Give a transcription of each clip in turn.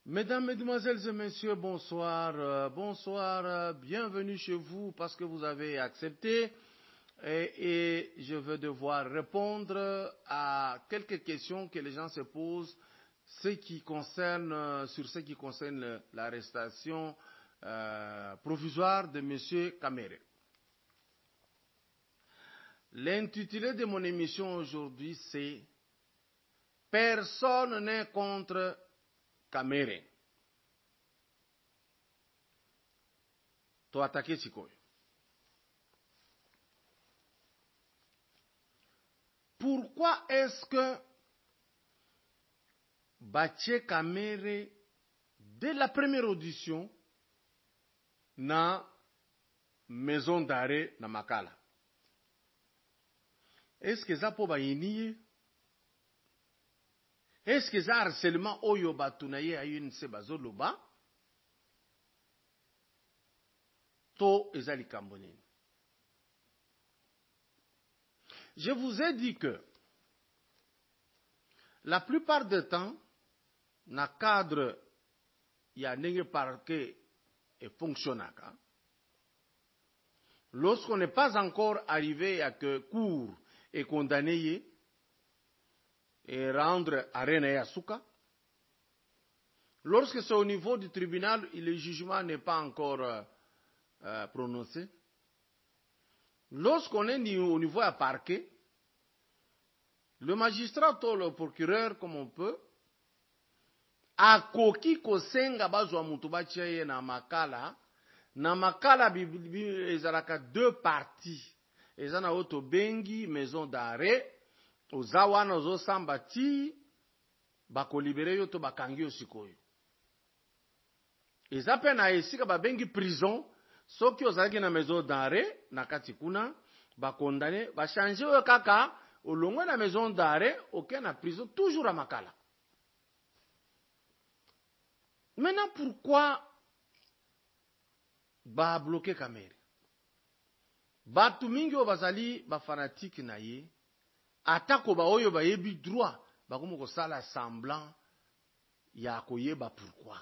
Mesdames, Mesdemoiselles et Messieurs, bonsoir. Bienvenue chez vous parce que vous avez accepté et je vais devoir répondre à quelques questions que les gens se posent sur ce qui concerne l'arrestation provisoire de M. Kamere. L'intitulé de mon émission aujourd'hui, c'est « Personne n'est contre Kamere ». To attaquer Sikoyo. Pourquoi est-ce que Bache Kamere, dès la première audition, na maison d'arrêt na Makala? Est-ce que ça peut baïnier? Est-ce que ça harcèlement oyo batunaye ayun se bazoloba? To ezali kambonini. Je vous ai dit que la plupart du temps, na cadre ya nenge parquet et fonctionnaka, lorsqu'on n'est pas encore arrivé à que cour et condamné et rendre arène à Souka, lorsque c'est au niveau du tribunal et le jugement n'est pas encore prononcé, lorsqu'on est au niveau à parquet, le magistrat ou le procureur, comme on peut, a koki kosenga bazwa mutu bachiye na makala ezalaka deux parties. Ezana oto bengi maison d'arrêt, ozawana ozo sambati, bako libere yo to bakangi yo sikoyo. Ezape na esika ba bengi prison, soki ozalaki na maison d'arrêt, na kati kuna, ba condamné, ba changer yo kaka, olongwe na maison d'arrêt, ok na prison, toujours à makala. Maintenant, pourquoi ba bloqué Kamere? Batu mingi o bazali ba fanatique na ye, atako ba oyo ba yebi droit, ba komo ko sala semblant ya koyeba pourquoi.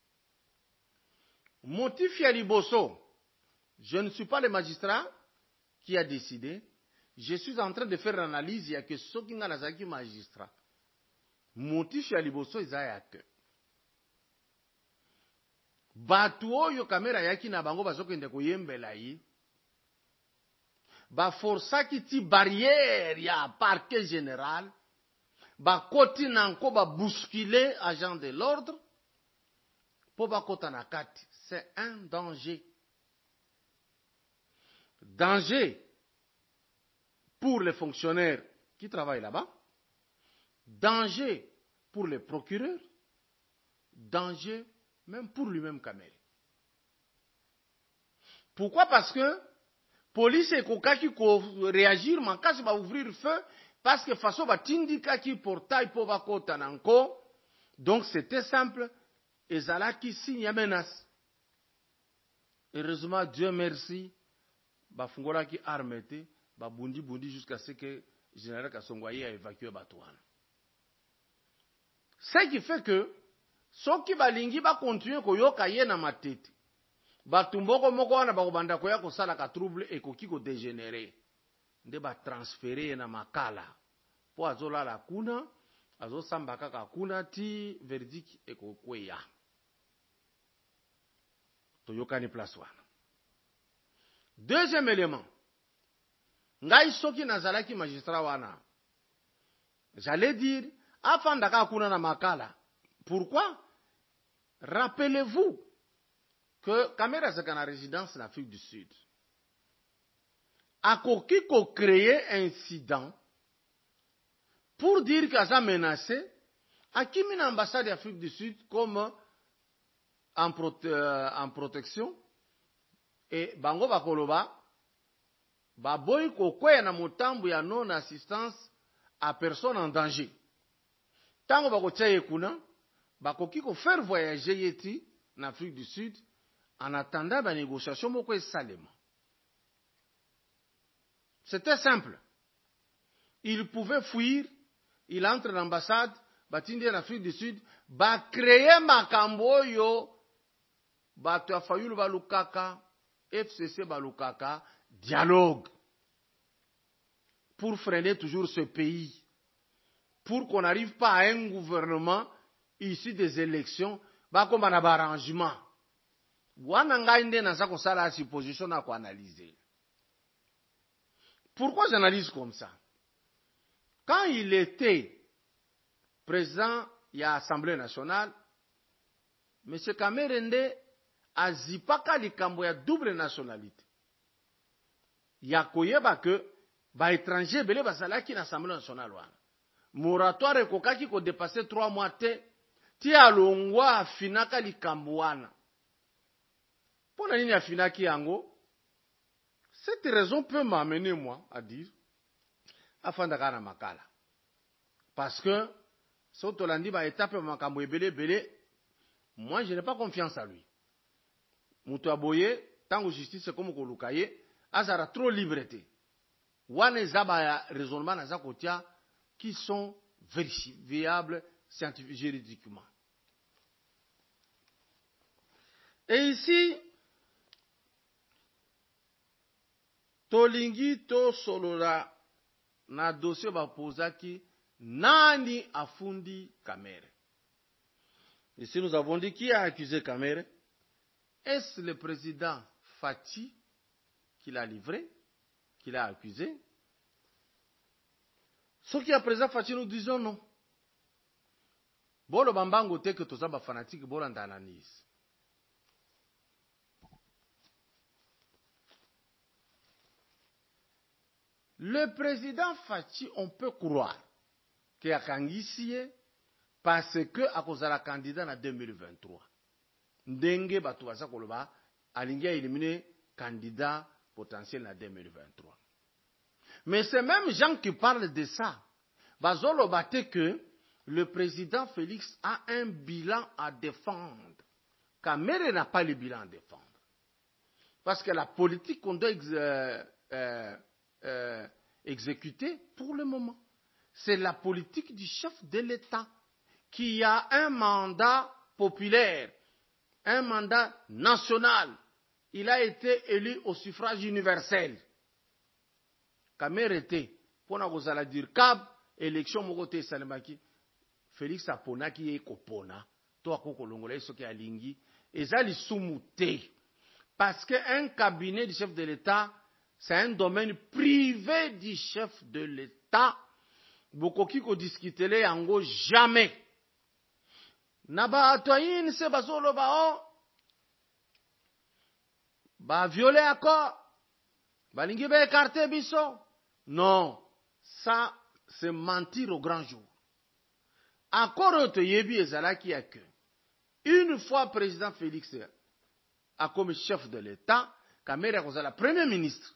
Motif ya liboso, je ne suis pas le magistrat qui a décidé, je suis en train de faire l'analyse ya que soki nga nazaki magistrat. Motif ya liboso ezaya que batu oyo Kamere yaki na bango bazokende koyembela ye, ba forsaki ti barrière ya parquet général, ba koti nanko ba bousculer agent de l'ordre, po ba kota na kati. C'est un danger. Danger pour les fonctionnaires qui travaillent là-bas, danger pour les procureurs, danger même pour lui-même Kamere. Pourquoi? Parce que police et kokaki ko réagir, mankasi ba ouvrir feu, parce que façon ba tindika ki portail po ba kota nanko. Donc c'était simple, ezalaki signe ya menace. Heureusement, Dieu merci, ba fungola ki armete, ba bundi jusqu'à ce que général Kasongwaye a évacué Batouane. Ce qui fait que soki balingi ba continuer koyoka ye na matete, batumboko moko wana bakobanda koya kosala ka trouble et koki ko dégénérer, nde ba transférer na makala po azolala kuna, azosamba kaka kuna ti verdict ekokweya. Toyokani place wana. Deuxième élément, ngai soki nazalaki magistrat wana, j'allais dire afandaka kuna na makala. Pourquoi? Rappelez-vous que Kamere c'est en résidence en Afrique du Sud. A koki ko créer incident pour dire qu'il a menacé à qui une ambassade d'Afrique du Sud comme en protection et bango bakoloba baboy ko kwea na motambu ya non assistance à personne en danger. Tango bako tchaye kuna bakoki ko faire voyager yeti en Afrique du Sud en attendant la négociation moko esalema. C'était simple. Il pouvait fuir, il entre à l'ambassade, batindi en Afrique du Sud, créer makambo oyo, bato ya Fayulu balukaka, FCC balukaka, dialogue. Pour freiner toujours ce pays. Pour qu'on n'arrive pas à un gouvernement issu des élections, comme un arrangement. Supposition à analyser. Pourquoi j'analyse comme ça? Quand il était président de l'Assemblée nationale, M. Kamerende a zipaka likambo ya double nationalité. Ya koyeba que ba étranger belé bazalaki na Assemblée nationale wana. Moratoire ekokaki ko dépasser 3 mois te ti alongwa afinaka likambo wana. Pona nini afinaki yango? Cette raison peut m'amener moi à dire afandaka na makala. Parce que soto landi ba étape makambo ebele belé, moi je n'ai pas confiance à lui. Mutu aboye tango justice comme koluka ye azara trop liberté. Wana ezaba raisonnement na za kotia qui sont vérifiables scientifiquement, juridiquement. Et ici, tolingi to solola na dossier bapozaki nani afundi Kamere. Ici nous avons dit qui a accusé Kamere. Est-ce le président Fachi qui l'a livré, qui l'a accusé? Ce qui est présent Fachi, nous disons non. Bolo bambango te que toza ba fanatique bolo ndananis. Le président Fachi, on peut croire qu'il a kangisie parce que a cause la candidat en 2023. Ndenge batu baza koloba alingi éliminer candidat potentiel en 2023. Mais c'est même gens qui parlent de ça. Bazolo bate que le président Félix a un bilan à défendre. Kamere n'a pas le bilan à défendre. Parce que la politique qu'on doit exécuter pour le moment, c'est la politique du chef de l'État qui a un mandat populaire, un mandat national. Il a été élu au suffrage universel. Kamere était, pour nous dire, cab, élection mokote salemaki, Félix aponaki ye kopona, to akoko longolai soki alingi, ezali sumute. Parce qu'un cabinet du chef de l'État, c'est un domaine privé du chef de l'État. Bokoki ko discutele yango jamais. Naba atoyin se bazolo ba ba violer accord, balingi ba écarter biso. Non, ça c'est mentir au grand jour. Accord te yebi ezalaki ya que une fois président Félix a comme chef de l'État, Kamere a premier ministre.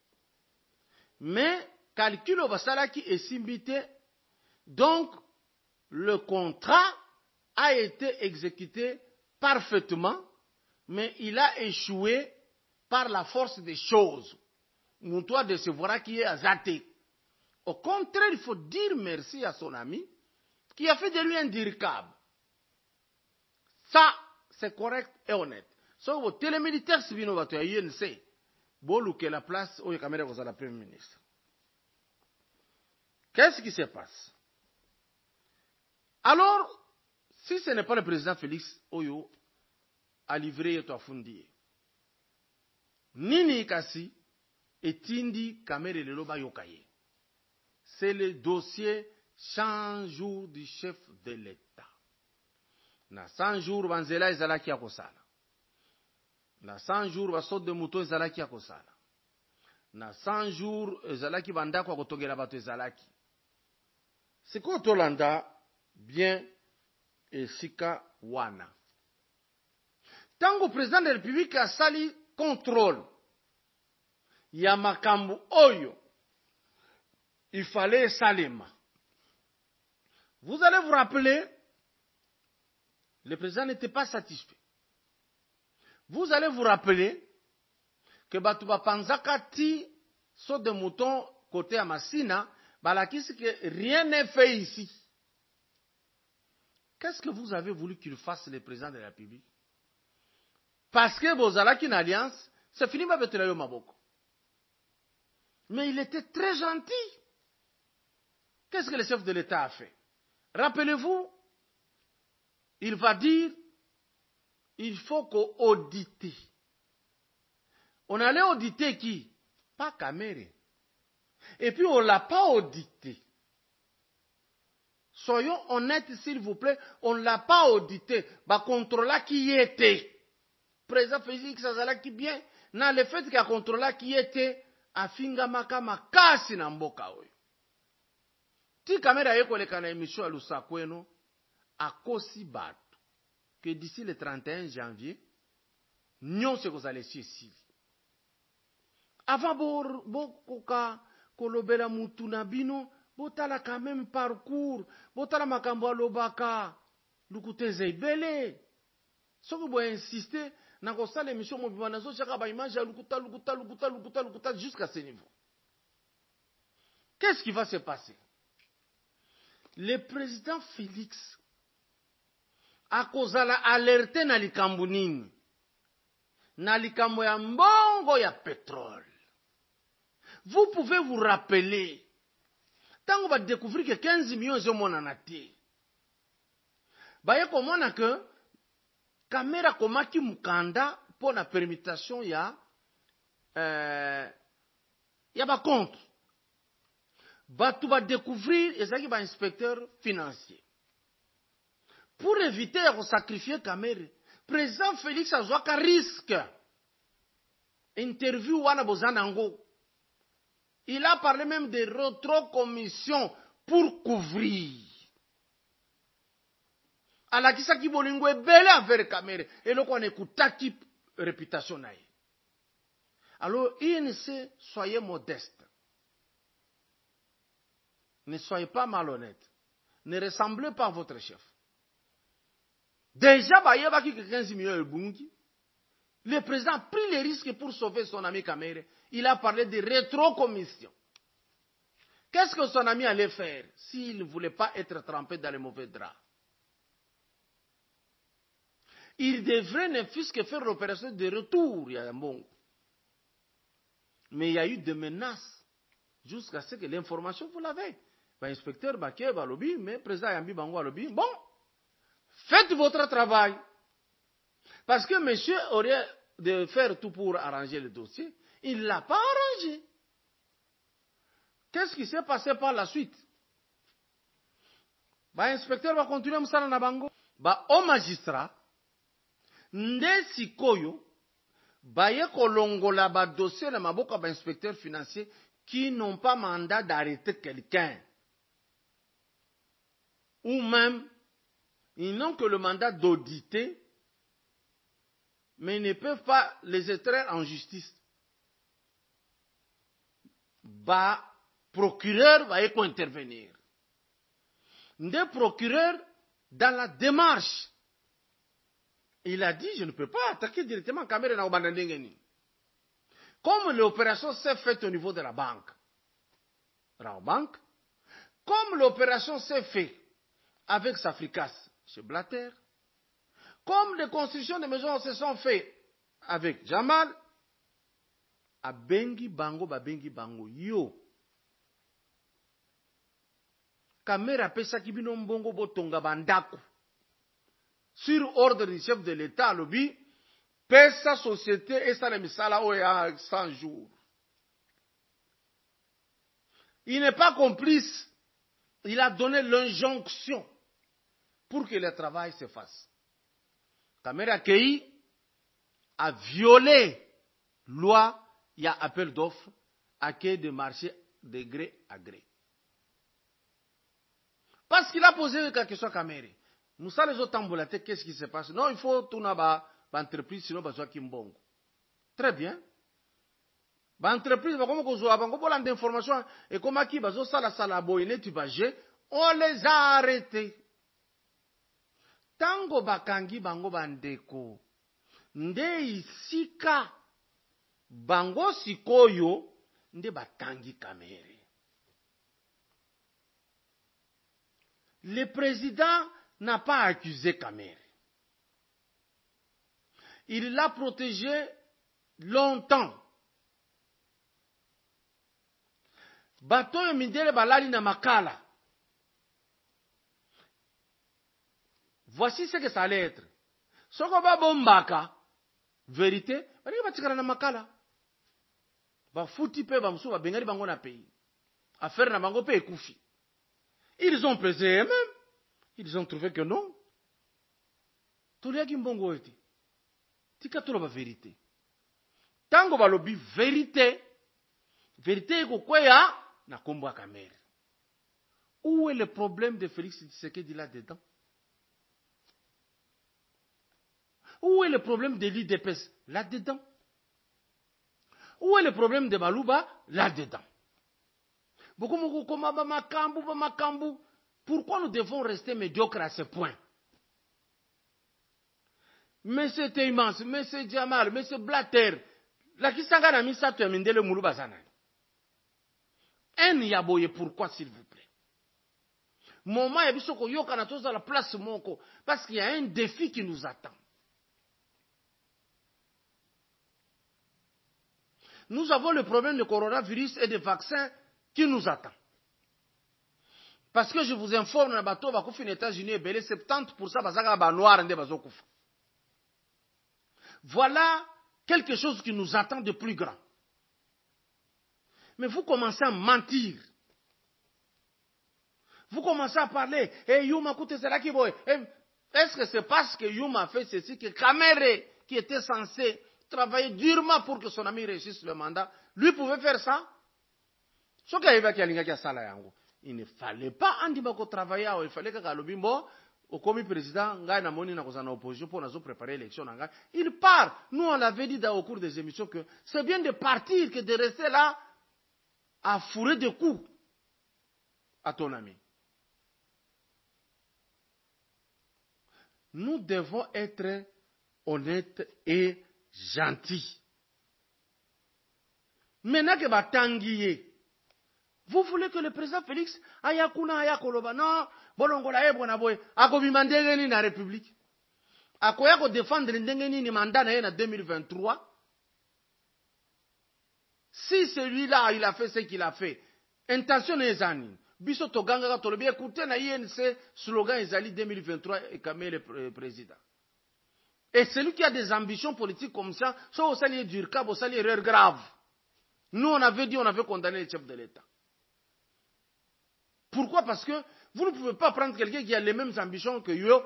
Mais calcul au basalaki est simbité, donc le contrat a été exécuté parfaitement, mais il a échoué par la force des choses. Nous doit de se voir qui est azaté. Au contraire, il faut dire merci à son ami qui a fait de lui un diricable. Ça, c'est correct et honnête. Sauf au télémilitaire civil, on va te INC. Bolou que la place où il y a caméra vous la Premier ministre. Qu'est-ce qui se passe? Alors, si ce n'est pas le président Félix Oyo a livré et Fundi, Nini Kasi et Tindi Kamere Leloba Yokaye. C'est le dossier 100 jours du chef de l'État. Na 100 jours, Banzela Ezalaki Akosala. Na 100 jours, Basot de Mouton Ezalaki Akosala. Na 100 jours, Ezalaki Bandako Akotogela Bato Ezalaki. C'est quoi Tolanda, bien, et Sika Wana. Tango président de la République a sali contrôle. Yamakambu Oyo. Il fallait Salema. Vous allez vous rappeler, le président n'était pas satisfait. Vous allez vous rappeler que Batouba Panzaka ti saut de mouton côté Amassina, balakisi que rien n'est fait ici. Qu'est-ce que vous avez voulu qu'il fasse le président de la République? Parce que Bozala qui une alliance, c'est fini avec le Maboko. Mais il était très gentil. Qu'est-ce que le chef de l'État a fait? Rappelez-vous, il va dire, il faut qu'on audite. On allait auditer qui? Pas Kamere. Et puis on ne l'a pas audité. Soyons honnêtes s'il vous plaît, on ne l'a pas audité. Bah contrôler qui était. Président Félix Azala qui bien, dans le fait qu'il y a contrôlé qui était, a finga makama kasi na mboka oyo. Ti Kamere yeko le kana émission à Lusakweno, a kosi batu, que d'ici le 31 janvier, nyon se kozale ici. Avant bokoka kolobela mutu na bino, botala quand même parcours, botala makambo alobaka, lukuteze ibele. Soki bo insister, na kosala émission mobima nazo chaka ba image ya lukuta jusqu'à ce niveau. Qu'est-ce qui va se passer? Le président Félix a kozala alerté na likambo nini? Na likambo ya mbongo ya pétrole. Vous pouvez vous rappeler, tango va découvrir que 15 millions de mona na te. Ba ye komona que Kamera komaki mukanda pour la permutation ya ba compte. Tu vas découvrir ezaki ba inspecteur financier. Pour éviter de sacrifier Kamere, président Félix azwaka risque. Interview wana bozanango. Il a parlé même de rétrocommission pour couvrir. Alakisaki bolingo ebele avec Kamere. Et là, on écoutaki réputation naïe. Alors, INC, soyez modeste. Ne soyez pas malhonnête. Ne ressemblez pas à votre chef. Déjà, il y a 15 millions de bungi. Le président a pris les risques pour sauver son ami Kamere. Il a parlé de rétrocommission. Qu'est-ce que son ami allait faire s'il ne voulait pas être trempé dans les mauvais draps? Il devrait ne fût-ce que faire l'opération de retour, il y a un bon. Mais il y a eu des menaces jusqu'à ce que l'information, vous l'avez. L'inspecteur Baké va lobby, mais le président Yambi Bango lobby. Bon, faites votre travail. Parce que monsieur aurait de faire tout pour arranger le dossier. Il ne l'a pas arrangé. Qu'est-ce qui s'est passé par la suite? L'inspecteur va continuer à na bango. Au magistrat, nde sikoyo, baye kolongola ba dossier na maboka ba inspecteur financier qui n'ont pas mandat d'arrêter quelqu'un. Ou même, ils n'ont que le mandat d'auditer, mais ils ne peuvent pas les extraire en justice. Procureur va intervenir. Nde procureur, dans la démarche, il a dit, je ne peux pas attaquer directement Kamere na Obandandengeni. Comme l'opération s'est faite au niveau de la banque, comme l'opération s'est faite avec Safricas chez Blatter, comme les constructions de maisons se sont faites avec Jamal, à Bengi Bango, yo. Kamera pesa kibino mbongo botonga bandako. Sur ordre du chef de l'État, lobby, pesa société et ça le misala oya 100 jours. Il n'est pas complice. Il a donné l'injonction pour que le travail se fasse. Kamera Kei a violé loi, il y a appel d'offres, à quai de marché de gré à gré. Parce qu'il a posé quelque chose à Kamere. Nous savons les autres tambolatés, qu'est-ce qui se passe? Non, il faut tout n'avoir entreprise, sinon besoin qu'il mbongo. Très bien. L'entreprise va comme qu'on a bango d'informations et comme qui bazo sala boyne tu baje, on les a arrêtés. Tango bakangi bango bandeko. Nde isika bango sikoyo nde bakangi Kamere. Le président n'a pas accusé Kamere. Il l'a protégé longtemps. Bato yo mindele balali na makala. Voici ce que ça allait être. Soko ba bombaka, vérité, bali batikala na makala. Ba futi pe ba musu ba bengari bango na pays. Affaire na bango pe ekufi. Ils ont pesé eux-mêmes. Ils ont trouvé que non. Toliaki mbongo ete. Tika tolo ba vérité. Tango ba lobi vérité. Vérité eko kweya na kombo Kamere. Où est le problème de Félix Tshisekedi là-dedans? Où est le problème de l'IDPS là-dedans? Où est le problème de Baluba là-dedans? Pourquoi nous devons rester médiocres à ce point? Monsieur Teimans, Monsieur Jamal, Monsieur Blatter, la kisanga na misato ya mindele mulu bazana. En yaboye pourquoi s'il vous plaît? Moment ya biso ko yoka na toza la place moko parce qu'il y a un défi qui nous attend. Nous avons le problème de coronavirus et de vaccins qui nous attend. Parce que je vous informe, na bato bakufi aux États-Unis et belé 70% bazaka ba noir nde bazokufa. Voilà quelque chose qui nous attend de plus grand. Mais vous commencez à mentir. Vous commencez à parler. Yuma koute c'est là qui boy. Est-ce que c'est parce que Yuma a fait ceci que Kamere, qui était censé travailler durement pour que son ami réussisse le mandat, lui pouvait faire ça? Il ne fallait pas andimako travailler. Il fallait que Kalobimbo, au commis président, ngai na moni na kozana opposition pour nous préparer l'élection. Il part. Nous on l'avait dit au cours des émissions que c'est bien de partir que de rester là à fourrer des coups à ton ami. Nous devons être honnêtes et gentils. Maintenant que Batanguiye, vous voulez que le président Félix ayakuna ayakoloba non, bolongola ebona boy, akobima ndenge ni na République. Akoya ko défendre ndenge ni mandat na en 2023. Si celui-là il a fait ce qu'il a fait, intention ezani. Biso toganga ka tolobi écoutez na INC slogan ezali 2023 et Kamere le président. Et celui qui a des ambitions politiques comme ça, soit au salier d'Urkab, au salier erreur grave. Nous on avait dit, on avait condamné le chef de l'État. Pourquoi? Parce que vous ne pouvez pas prendre quelqu'un qui a les mêmes ambitions que yo.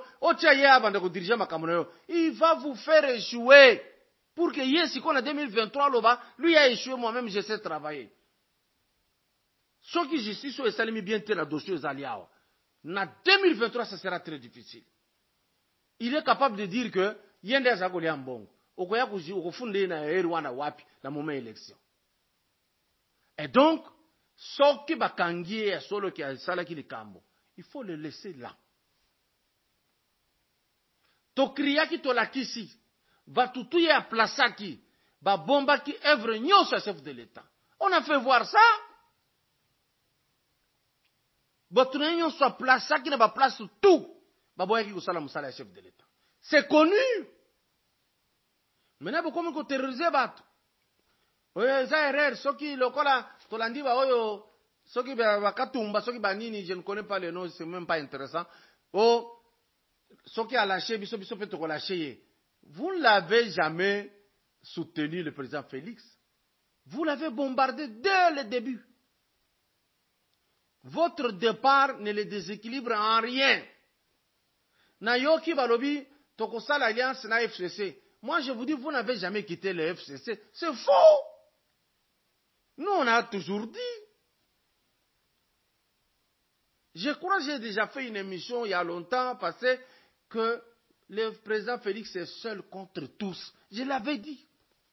Il va vous faire échouer. Pour que hier, si on a 2023, lui a échoué, moi-même, j'essaie de travailler. Ce qui justice est salimi bien tel dossier aux alliés. En 2023, ça sera très difficile. Il est capable de dire que yende azakoli ambongo. Okoya kuji okofunde na Rwanda wapi la moment élection. Et donc, ce qui va kangier solo qui a sala ki likambo, il faut le laisser là. To kriaki to lakisi, va tutuye a plasaki, ba bomba ki œuvre nyonso à chef de l'État. On a fait voir ça. Botune nyonso a plasaki na ba place tout, ba boyaki ko sala musala chef de l'État. C'est connu. Maintenant beaucoup ko terroriser bato. Oye za erreur soki lokola tolandi ba oyo soki ba katumba soki ba nini, je ne connais pas les noms, c'est même pas intéressant. Oh soki a lâché biso pe to ko lâcher. Vous ne l'avez jamais soutenu le président Félix. Vous l'avez bombardé dès le début. Votre départ ne le déséquilibre en rien. Na yoki balobi toko sala alliance na FCC. Moi je vous dis, vous n'avez jamais quitté le FCC. C'est faux. Nous, on a toujours dit. Je crois que j'ai déjà fait une émission il y a longtemps passé que le président Félix est seul contre tous. Je l'avais dit.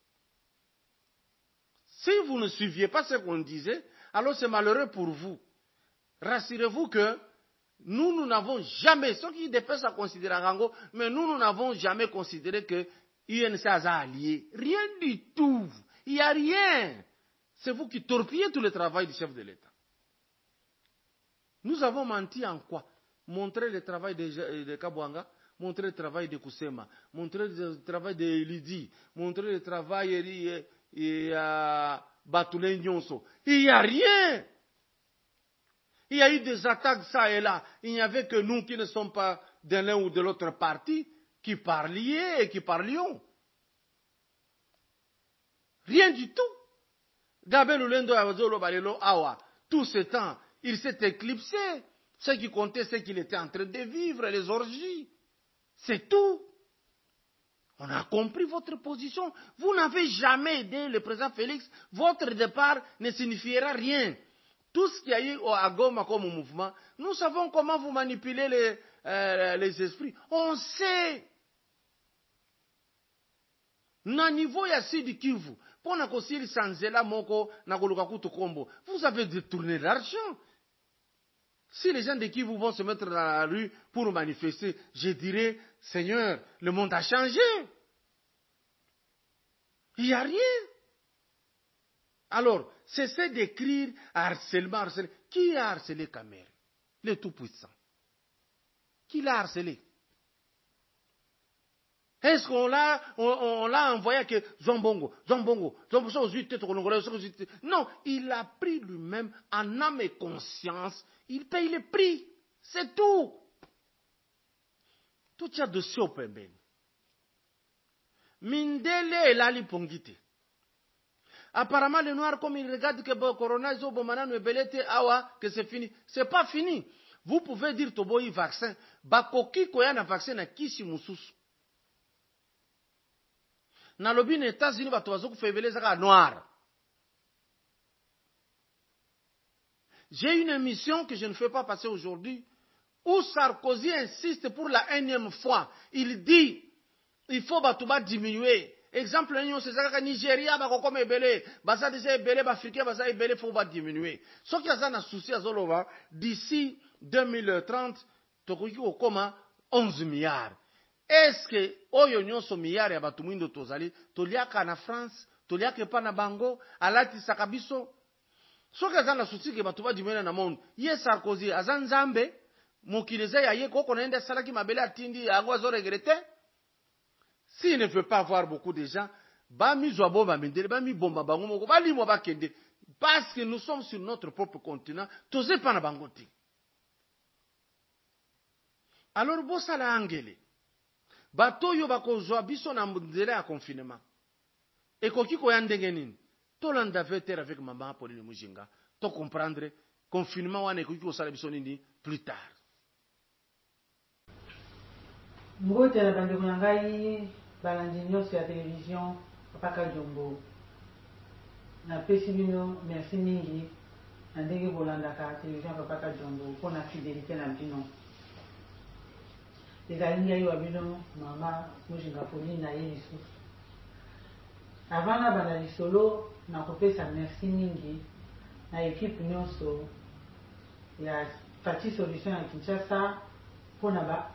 Si vous ne suiviez pas ce qu'on disait, alors c'est malheureux pour vous. Rassurez-vous que nous n'avons jamais, ceux qui dépassent à considérer Rango, mais nous n'avons jamais considéré que UNC a allié. Rien du tout. Il n'y a rien. C'est vous qui torpillez tout le travail du chef de l'État. Nous avons menti en quoi? montrer le travail de Kabwanga, montrer le travail de Kusema, montrer le travail de Lydie, montrer le travail de Batoulé Nyonso. Il n'y a rien. Il y a eu des attaques ça et là. Il n'y avait que nous qui ne sommes pas de l'un ou de l'autre parti qui parlions et qui parlions. Rien du tout. Gabel Ulendo Awazolo Balelo Awa, tout ce temps, il s'est éclipsé. Ce qui comptait, c'est qu'il était en train de vivre les orgies. C'est tout. On a compris votre position. Vous n'avez jamais aidé le président Félix. Votre départ ne signifiera rien. Tout ce qu'il y a eu à Goma comme mouvement, nous savons comment vous manipulez les esprits. On sait. Na niveau ya Sud Kivu, pour na kosili sanzela moko na koluka kutu kombo, vous avez détourné l'argent. Si les gens de Kivu vont se mettre dans la rue pour manifester, je dirais, Seigneur, le monde a changé. Il n'y a rien. Alors, cessez d'écrire harcèlement, harcèlement. Qui a harcelé Kamer? Le Tout-Puissant. Qui l'a harcelé? Est-ce qu'on l'a envoyé que Zombongo, non, il a pris lui-même en âme et conscience, il paye le prix, c'est tout. Tout ça de sopemben. Mindele et Lali Pongite. Apparemment, les Noirs, comme ils regardent que Corona, que c'est fini. C'est pas fini. Vous pouvez dire Toboyi vaccin. Bakoki koyana vaccin na kisi mususu. Na lobi na États-Unis bato bazo kufebele zaka noir. J'ai une émission que je ne fais pas passer aujourd'hui où Sarkozy insiste pour la énième fois. Il dit il faut batouba diminuer. Exemple, c'est ça que Nigeria va comme ebele, basa déjà ebele, Africain basa ebele, faut pas diminuer. Ce qui a un souci à Zolova, d'ici 2030, tokoki okoma 11 milliards. Est-ce que oyo nyonso milliards ya batu mwindo tozali, toliaka na France, toliaka pa na bango, alati sakabiso. Ce qui a un souci que batu ba diminuer na monde. Ye Sarkozy azan Nzambe, mokileze ya ye koko naenda salaki mabele atindi agwa zo regrette. S'il ne veut pas avoir beaucoup de gens, parce que nous sommes sur notre propre continent, alors, bosala angele. Bato yo bakozwa biso na ndele ya confinement. Et koki ko yandenge nini? Tolanda veter avec maman Pauline Mujinga. To comprendre confinement wana koki ko sala biso nini plus tard. Mbote na bandeko na ngai balandi nyonso ya télévision Papa Kajombo. Na pesi bino merci mingi na ndenge bolandaka télévision Papa Kajombo mpona fidélité na bino. Ezali ngai wa bino mama Mujinga Pauline na ye lisusu. Avant na banda lisolo na kopesa merci mingi na équipe nyonso ya Fati Solution ya Kinshasa mpona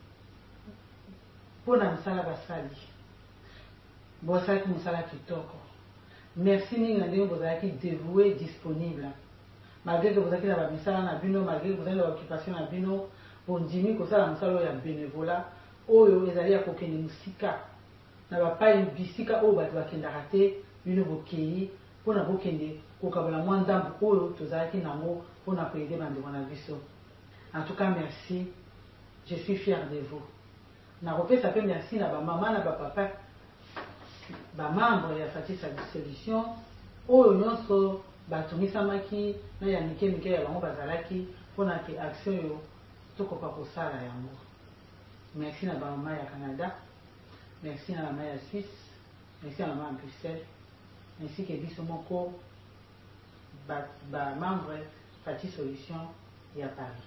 msala basali. Bosaki msala kitoko. Merci mingi na ndenge bozalaki dévoué, disponible. Malgré que bozalaki na bamisala na bino, malgré que bozalaki na occupation na bino, bondimi kosala msala ya bénévolat oyo ezali ya kokende musika na bapai bisika oyo bato bakendaka te bino bokei mpona bokende kokabola mwa ndambu oyo tozalaki nango mpona koyede bandeko na biso. En tout cas, merci. Je suis fier de vous. Na kopesa pe merci na bamama na bapapa bamembre ya Fati Solution oyo nyonso batungisamaki na ya mike ya bango bazalaki mpona ke action yo tokoka kosala yango. Merci na bamama ya Canada, merci na bamama ya Suisse, merci na bamama ya Bruxelles, ainsi que biso moko bamembre Fati Solution ya Paris.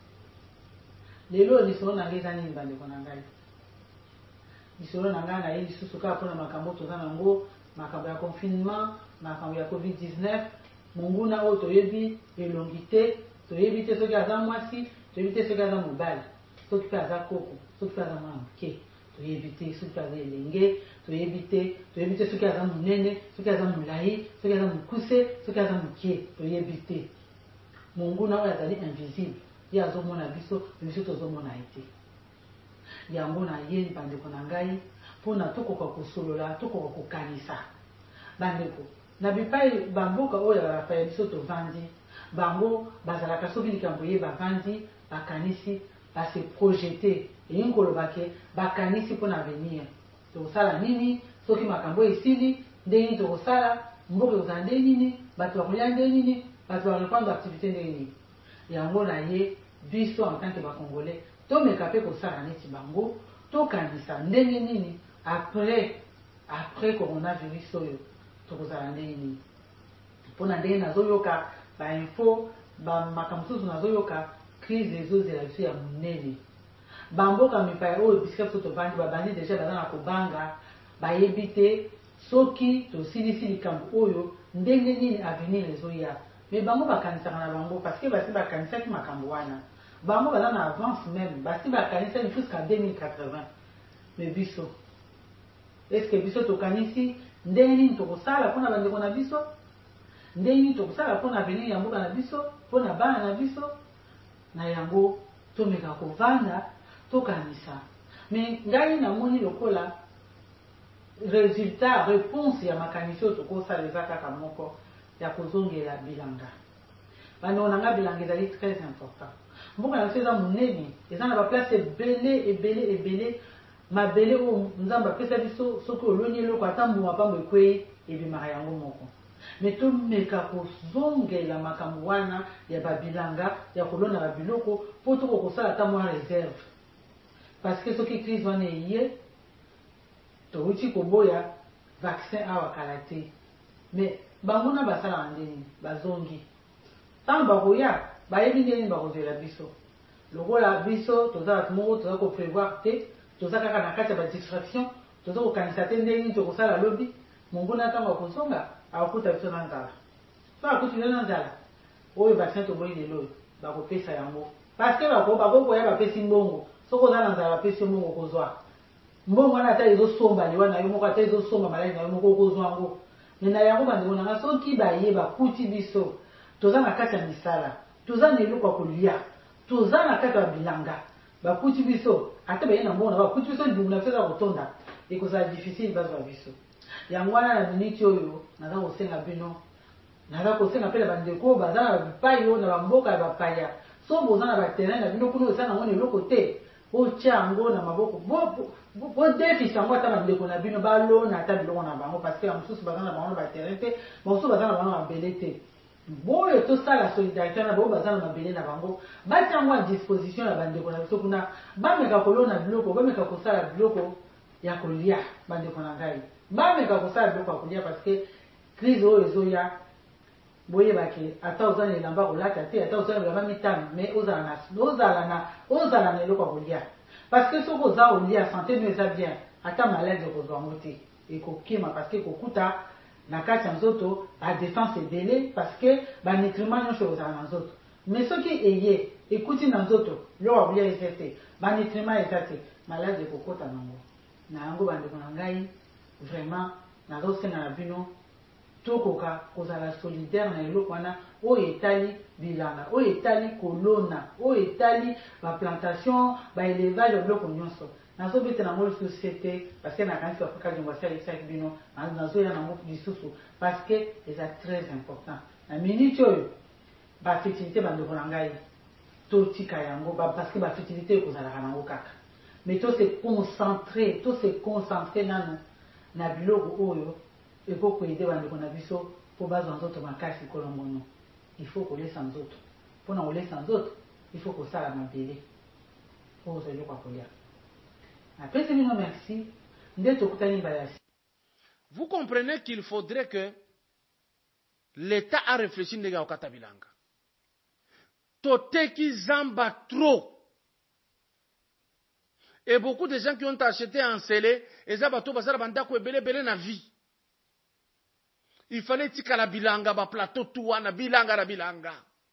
Lelo lisolo na ngai eza nini bandeko na ngai? Lisolo na ngai na ye lisusu kaka mpona makambo toza nango, makambo ya confinement, makambo ya COVID-19, monguna oyo toyebi elongi te, toyebi te soki aza mwasi, toyebi te soki aza mobali, soki mpe aza koko, soki mpe aza mwana moke, toyebi te soki mpe aza elenge, toyebi te soki aza monene, soki aza molai, soki aza mokuse, soki aza moke, toyebi te. Monguna oyo azali invisible, ye azomona biso biso tozomona ye te. Yango na ye bandeko na ngai mpona tokoka kosolola tokoka kokanisa bandeko na bipai bamboka oyo balaka ya biso tovandi bango bazalaka soki likambo ye bavandi bakanisi base projete eyingi kolobake bakanisi mpona avenir tokosala nini soki makambo esili ndenge nini tokosala mboka ekozala ndenge nini bato bakolia ndenge nini bato bareprendre activité ndenge nini yango na ye biso en tant que bacongolais tomeka mpe kosala neti bango tokanisa ndenge nini après coronavirus oyo tokozala ndenge nini mpona ndenge nazoyoka bainfo bamakambo mosusu nazoyoka crise ezozela biso ya monene bamboka mipaya oyo bisika biso tovandi babandi deja baza na kobanga bayebi te soki tosilisi likambo oyo ndenge nini avenir ezoya me bango bakanisaka na bango parceke basi bakanisaki makambo wana bango baza na avance même basi bakanisaki jusqu'à 2080 me biso eske biso tokanisi ndenge nini tokosala mpona bandeko na biso ndenge nini tokosala mpona avenir ya mboka na biso mpona bana na biso na yango tomeka kovanda tokanisa me ngai namoni lokola résultat réponse ya makanisi oyo tokosala eza kaka moko ya kozongela bilanga bandeko na ngai bilanga ezali très important mboka na biso eza monene eza na baplace ebele mabele oyo nzambe apesa biso soki oloni eloko ata mbuma pambo ekwei ebimaka yango moko me tomeka kozongela makambo wana ya babilanga ya kolona babiloko mpo tokokosala ata mwa réserve parce que soki crise wana eye touti koboya vaccin awa kala te me bango na basalaka ndeni bazongi ntango bakoya bayebi ndeni bakozwela biso lokola biso toza bato moko toza koprévoir te toza kaka na kati ya badistraction toza kokanisa te ndenge nini tokosala lobi monguna ntango akozonga akokuta biso na nzala so akuti biso na nzala oyo vaccin toboyi lelo oyo bakopesa yango parceke bakokoya bapesi mbongo soki oza na nzala bapesi yo mbongo kozwa mbongo wana ata ezosomba liwa na yo moko ata ezosomba maladi na yo moko okozwa yango me na yango bandeko nanga soki baye bakuti biso toza na kati ya misala toza na eloko ya kolia toza na kati ya bilanga bakuti biso ata baye na mbongo na bakuti biso libumu na biso eza kotonda ekozala difficile bazwa biso yango wana na miniti oyo naza kosenga bino naza kosenga mpe na bandeko baza na bipai oyo na bamboka ya bapaya so boza na baterrain na bino kuna osala yango na eloko te otya yango na maboko bodefisa yango ata bandeko na bino balona ata biloko na bango parce que bamosusu baza na bango na baterrain te bamosusu baza na bango na mabele te boyo tosala solidarité na bango baza na mabele na bango batya yango ya disposition na bandeko na biso kuna bameka kolona biloko bameka kosala biloko ya kolia bandeko na ngai bameka kosala biloko ya kolia parce que crise oyo ezoya boyebake ata oza na elamba kolata te ata oza na elamba mitano mais ozala na eloko ya kolia parce que soki oza kolia santé no eza bien ata maladi ekozwa yango te ekokima parce que ekokuta na kati ya nzoto badéfense ebele parce que banutriment nyonso ekozala na nzoto mais soki eye ekuti na nzoto eloko ya kolia eza te banutriment eza te maladi ekokota nango na yango bandeko na ngai vraiment nazosenga na bino tokoka kozala solidaire na eloko wana oyo etali bilanga oyo etali kolona oyo etali baplantation baélevage ya biloko nyonso nazobetela yango lisusu te parce que nakanisi bafrika jongo asalekisaki bino nazoya nango lisusu parce que eza très important na miniti oyo bafertilité bandeko na ngai totika yango parce que bafertilité ekozalaka nango kaka mais tose concentre nano na biloko oyo ekokoyede bandeko na biso mpo bazwa nzoto makasi kolongono il faut kolesa nzoto mpona kolesa nzoto il faut kosala mabele mpo kozwa eloko ya kolia apesi bino merci nde tokutani mbayasi. Vous comprenez qu'il faudrait que l'État a réfléchi ndenge akokata bilanga toteki zamba trop. Et beaucoup de gens qui ont acheté en scellé, eza bato bazala bandako ebele na vie. Il fallait tika la bilanga ba plateau tout na bilanga.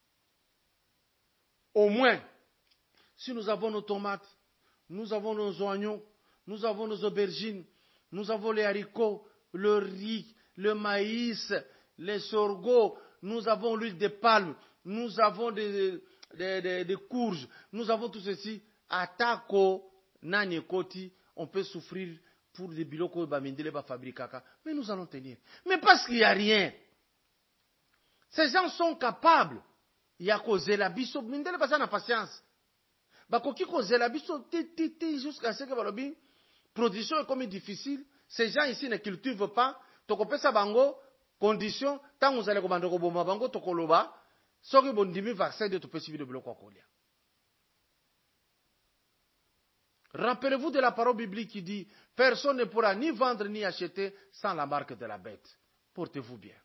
Au moins, si nous avons nos tomates, nous avons nos oignons, nous avons nos aubergines, nous avons les haricots, le riz, le maïs, les sorgho, nous avons l'huile de palme, nous avons des courges, nous avons tout ceci. Atako, nani koti, on peut souffrir pour les biloko bamindele ba fabrikaka, mais nous allons tenir. Mais parce qu'il n'y a rien. Ces gens sont capables. Il y a causé la biso, mindele basa na patience. Bakoki causé la biso, jusqu'à ce que balobi, production est comme difficile. Ces gens ici ne cultivent pas. Tokopesa bango, condition, tant vous allez commander au bomba bango, tokoloba, soki bondimi vaccin de topesi de biloko akolia. Rappelez-vous de la parole biblique qui dit, personne ne pourra ni vendre ni acheter sans la marque de la bête. Portez-vous bien.